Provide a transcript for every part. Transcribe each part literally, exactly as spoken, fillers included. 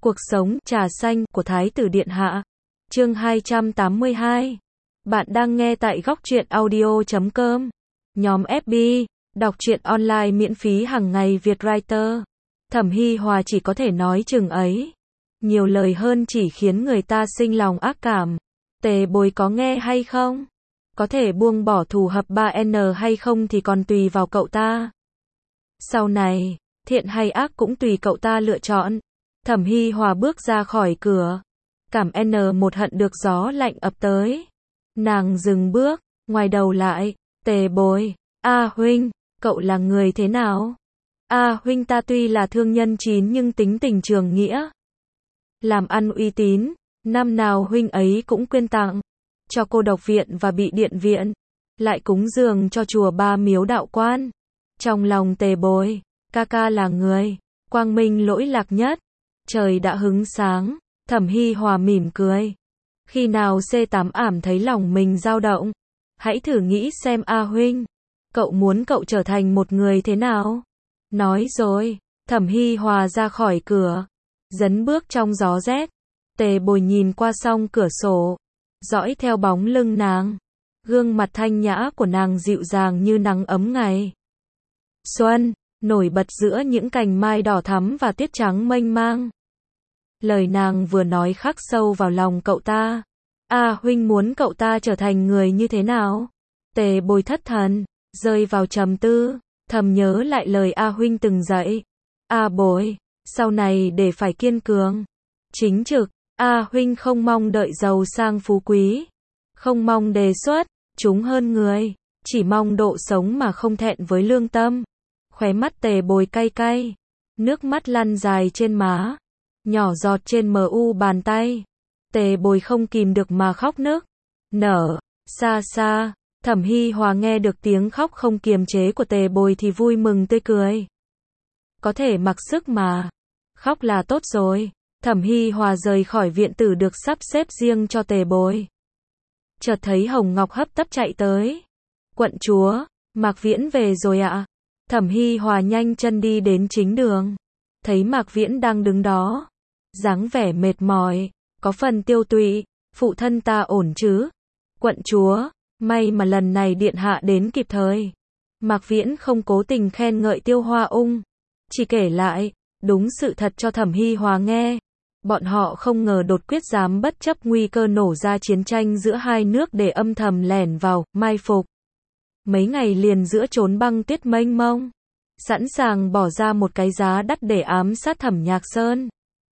Cuộc sống trà xanh của Thái tử Điện Hạ. Chương hai trăm tám mươi hai. Bạn đang nghe tại góc truyện audio chấm com. Nhóm ép bê, đọc truyện online miễn phí hàng ngày Việt Writer. Thẩm Hi Hòa chỉ có thể nói chừng ấy. Nhiều lời hơn chỉ khiến người ta sinh lòng ác cảm. Tề Bối có nghe hay không? Có thể buông bỏ thù hận ba N hay không thì còn tùy vào cậu ta. Sau này, thiện hay ác cũng tùy cậu ta lựa chọn. Thẩm Hi Hòa bước ra khỏi cửa. Cảm N một hận được gió lạnh ập tới. Nàng dừng bước, ngoài đầu lại, Tề Bối, A huynh, cậu là người thế nào? A huynh ta tuy là thương nhân chín nhưng tính tình trường nghĩa. Làm ăn uy tín, năm nào huynh ấy cũng quyên tặng cho cô độc viện và bị điện viện, lại cúng dường cho chùa Ba Miếu đạo quan. Trong lòng Tề Bối, ca ca là người quang minh lỗi lạc nhất. Trời đã hứng sáng, Thẩm Hi Hòa mỉm cười. Khi nào C tám ảm thấy lòng mình dao động, hãy thử nghĩ xem A huynh, cậu muốn cậu trở thành một người thế nào? Nói rồi, Thẩm Hi Hòa ra khỏi cửa, dấn bước trong gió rét. Tề Bối nhìn qua song cửa sổ, dõi theo bóng lưng nàng. Gương mặt thanh nhã của nàng dịu dàng như nắng ấm ngày xuân, nổi bật giữa những cành mai đỏ thắm và tuyết trắng mênh mang. Lời nàng vừa nói khắc sâu vào lòng cậu ta. A huynh muốn cậu ta trở thành người như thế nào? Tề Bối thất thần, rơi vào trầm tư, thầm nhớ lại lời A huynh từng dạy. A Bối, sau này để phải kiên cường, chính trực. A huynh không mong đợi giàu sang phú quý, không mong đề xuất chúng hơn người, chỉ mong độ sống mà không thẹn với lương tâm. Khóe mắt Tề Bối cay cay, nước mắt lăn dài trên má, nhỏ giọt trên mờ u bàn tay. Tề Bối không kìm được mà khóc nức nở. Xa xa, Thẩm Hi Hòa nghe được tiếng khóc không kiềm chế của Tề Bối thì vui mừng tươi cười. Có thể mặc sức mà, khóc là tốt rồi. Thẩm Hi Hòa rời khỏi viện tử được sắp xếp riêng cho Tề Bối. Chợt thấy Hồng Ngọc hấp tấp chạy tới. Quận chúa, Mạc Viễn về rồi ạ. Thẩm Hi Hòa nhanh chân đi đến chính đường. Thấy Mạc Viễn đang đứng đó, dáng vẻ mệt mỏi, có phần tiêu tụy. Phụ thân ta ổn chứ? Quận chúa, may mà lần này điện hạ đến kịp thời. Mạc Viễn không cố tình khen ngợi Tiêu Hoa Ung, chỉ kể lại đúng sự thật cho Thẩm Hi Hòa nghe. Bọn họ không ngờ đột quyết dám bất chấp nguy cơ nổ ra chiến tranh giữa hai nước để âm thầm lẻn vào, mai phục. Mấy ngày liền giữa chốn băng tuyết mênh mông, sẵn sàng bỏ ra một cái giá đắt để ám sát Thẩm Nhạc Sơn.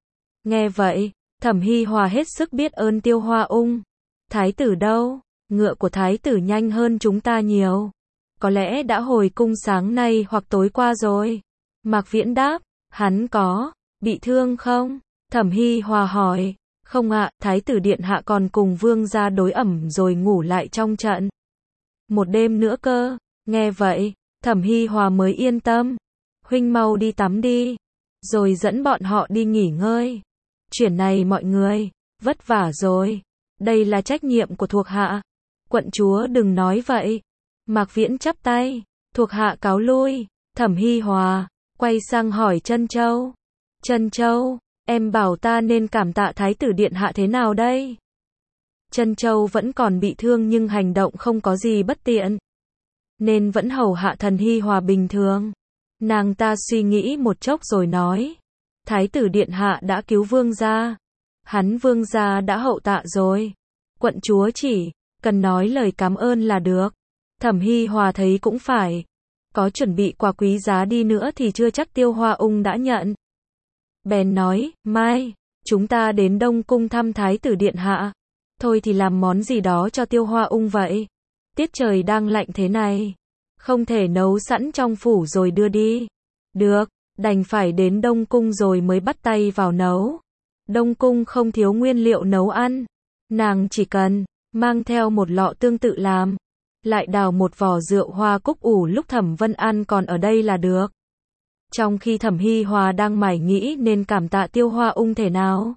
Nghe vậy, Thẩm Hi Hòa hết sức biết ơn Tiêu Hoa Ung. Thái tử đâu? Ngựa của thái tử nhanh hơn chúng ta nhiều. Có lẽ đã hồi cung sáng nay hoặc tối qua rồi. Mạc Viễn đáp, hắn có bị thương không? Thẩm Hi Hòa hỏi, không ạ, thái tử điện hạ còn cùng vương gia đối ẩm rồi ngủ lại trong trận một đêm nữa cơ. Nghe vậy, Thẩm Hi Hòa mới yên tâm. Huynh mau đi tắm đi, rồi dẫn bọn họ đi nghỉ ngơi. Chuyện này mọi người vất vả rồi, đây là trách nhiệm của thuộc hạ. Quận chúa đừng nói vậy. Mạc Viễn chắp tay, thuộc hạ cáo lui. Thẩm Hi Hòa quay sang hỏi Trân Châu. Trân Châu, em bảo ta nên cảm tạ thái tử điện hạ thế nào đây? Trân Châu vẫn còn bị thương nhưng hành động không có gì bất tiện, nên vẫn hầu hạ Thần Hi Hòa bình thường. Nàng ta suy nghĩ một chốc rồi nói, thái tử điện hạ đã cứu vương gia, hắn vương gia đã hậu tạ rồi. Quận chúa chỉ cần nói lời cảm ơn là được. Thẩm Hi Hòa thấy cũng phải, có chuẩn bị quà quý giá đi nữa thì chưa chắc Tiêu Hoa Ung đã nhận. Bèn nói, mai, chúng ta đến Đông Cung thăm thái tử điện hạ. Thôi thì làm món gì đó cho Tiêu Hoa Ung vậy. Tiết trời đang lạnh thế này, không thể nấu sẵn trong phủ rồi đưa đi. Được, đành phải đến Đông Cung rồi mới bắt tay vào nấu. Đông Cung không thiếu nguyên liệu nấu ăn. Nàng chỉ cần mang theo một lọ tương tự làm, lại đào một vò rượu hoa cúc ủ lúc Thẩm Vân An còn ở đây là được. Trong khi Thẩm Hi Hòa đang mải nghĩ nên cảm tạ Tiêu Hoa Ung thế nào.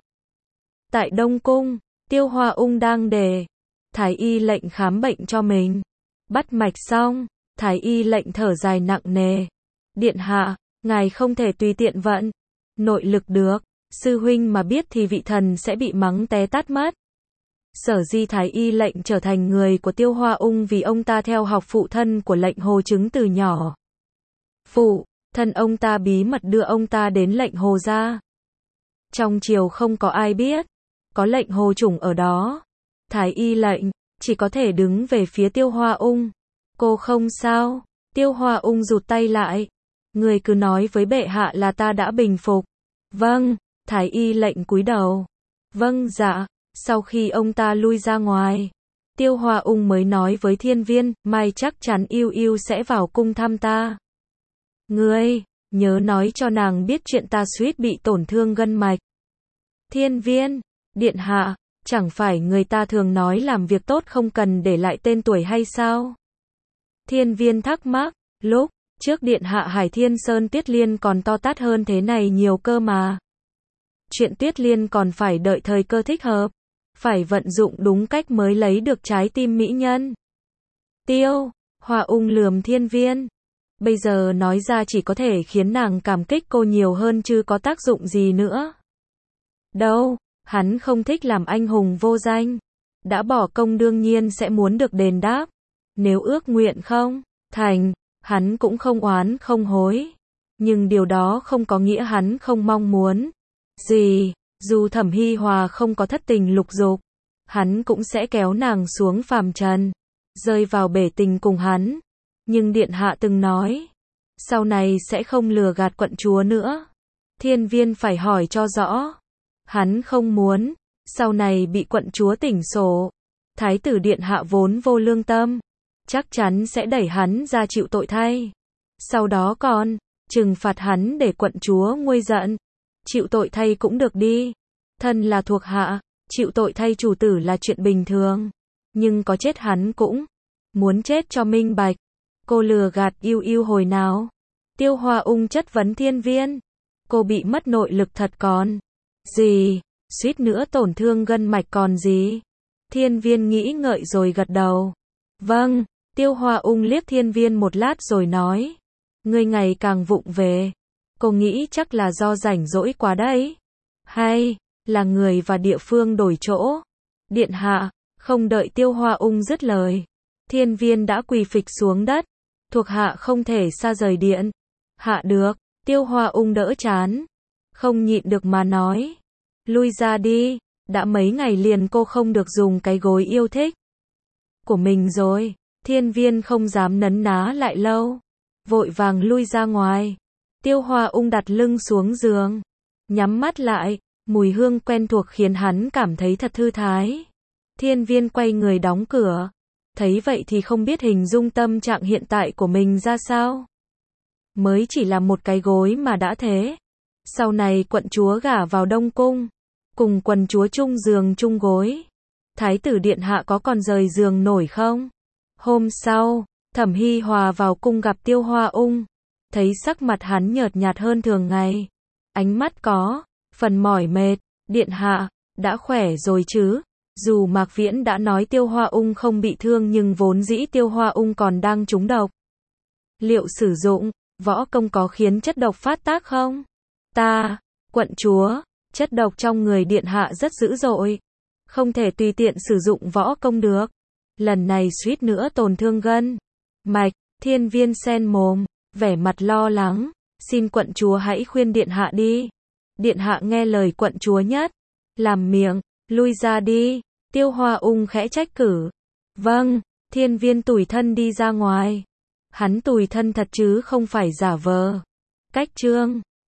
Tại Đông Cung, Tiêu Hoa Ung đang để thái y lệnh khám bệnh cho mình. Bắt mạch xong, thái y lệnh thở dài nặng nề. Điện hạ, ngài không thể tùy tiện vận nội lực được. Sư huynh mà biết thì vị thần sẽ bị mắng té tát mất. Sở Di Thái Y lệnh trở thành người của Tiêu Hoa Ung vì ông ta theo học phụ thân của lệnh Hồ Chứng từ nhỏ. Phụ thân ông ta bí mật đưa ông ta đến lệnh Hồ gia. Trong triều không có ai biết, có lệnh Hồ Chủng ở đó. Thái Y lệnh, chỉ có thể đứng về phía Tiêu Hoa Ung. Cô không sao. Tiêu Hoa Ung rụt tay lại. Người cứ nói với bệ hạ là ta đã bình phục. Vâng, Thái Y lệnh cúi đầu. Vâng dạ. Sau khi ông ta lui ra ngoài, Tiêu Hoa Ung mới nói với Thiên Viên, mai chắc chắn Yêu Yêu sẽ vào cung thăm ta. Ngươi, nhớ nói cho nàng biết chuyện ta suýt bị tổn thương gân mạch. Thiên Viên, điện hạ, chẳng phải người ta thường nói làm việc tốt không cần để lại tên tuổi hay sao? Thiên Viên thắc mắc, lúc trước điện hạ Hải Thiên Sơn Tuyết Liên còn to tát hơn thế này nhiều cơ mà. Chuyện Tuyết Liên còn phải đợi thời cơ thích hợp, phải vận dụng đúng cách mới lấy được trái tim mỹ nhân. Tiêu Hoa Ung lườm Thiên Viên. Bây giờ nói ra chỉ có thể khiến nàng cảm kích cô nhiều hơn chứ có tác dụng gì nữa. Đâu, hắn không thích làm anh hùng vô danh. Đã bỏ công đương nhiên sẽ muốn được đền đáp. Nếu ước nguyện không thành, hắn cũng không oán không hối. Nhưng điều đó không có nghĩa hắn không mong muốn gì. Dù Thẩm Hi Hòa không có thất tình lục dục, hắn cũng sẽ kéo nàng xuống phàm trần, rơi vào bể tình cùng hắn. Nhưng điện hạ từng nói, sau này sẽ không lừa gạt quận chúa nữa. Thiên Viên phải hỏi cho rõ. Hắn không muốn, sau này bị quận chúa tỉnh sổ. Thái tử điện hạ vốn vô lương tâm, chắc chắn sẽ đẩy hắn ra chịu tội thay. Sau đó còn trừng phạt hắn để quận chúa nguôi giận. Chịu tội thay cũng được đi. Thân là thuộc hạ, chịu tội thay chủ tử là chuyện bình thường. Nhưng có chết hắn cũng muốn chết cho minh bạch. Cô lừa gạt Yêu Yêu hồi nào? Tiêu Hoa Ung chất vấn Thiên Viên. Cô bị mất nội lực thật còn gì? Suýt nữa tổn thương gân mạch còn gì? Thiên Viên nghĩ ngợi rồi gật đầu. Vâng. Tiêu Hoa Ung liếc Thiên Viên một lát rồi nói. Ngươi ngày càng vụng về. Cô nghĩ chắc là do rảnh rỗi quá đấy. Hay là người và địa phương đổi chỗ? Điện hạ, không đợi Tiêu Hoa Ung dứt lời. Thiên Viên đã quỳ phịch xuống đất. Thuộc hạ không thể xa rời điện. Hạ được. Tiêu Hoa Ung đỡ chán. Không nhịn được mà nói. Lui ra đi. Đã mấy ngày liền cô không được dùng cái gối yêu thích của mình rồi. Thiên Viên không dám nấn ná lại lâu. Vội vàng lui ra ngoài. Tiêu Hoa Ung đặt lưng xuống giường. Nhắm mắt lại. Mùi hương quen thuộc khiến hắn cảm thấy thật thư thái. Thiên Viên quay người đóng cửa. Thấy vậy thì không biết hình dung tâm trạng hiện tại của mình ra sao. Mới chỉ là một cái gối mà đã thế. Sau này quận chúa gả vào Đông Cung. Cùng quần chúa chung giường chung gối. Thái tử điện hạ có còn rời giường nổi không? Hôm sau, Thẩm Hi Hòa vào cung gặp Tiêu Hoa Ung. Thấy sắc mặt hắn nhợt nhạt hơn thường ngày. Ánh mắt có phần mỏi mệt. Điện hạ, đã khỏe rồi chứ? Dù Mạc Viễn đã nói Tiêu Hoa Ung không bị thương nhưng vốn dĩ Tiêu Hoa Ung còn đang trúng độc. Liệu sử dụng võ công có khiến chất độc phát tác không? Ta, quận chúa, chất độc trong người điện hạ rất dữ dội. Không thể tùy tiện sử dụng võ công được. Lần này suýt nữa tổn thương gân mạch. Thiên Viên sen mồm, vẻ mặt lo lắng. Xin quận chúa hãy khuyên điện hạ đi. Điện hạ nghe lời quận chúa nhất. Làm miệng, lui ra đi. Tiêu Hoa Ung khẽ trách cử. Vâng. Thiên Viên tủi thân đi ra ngoài. Hắn tủi thân thật chứ không phải giả vờ. Cách chương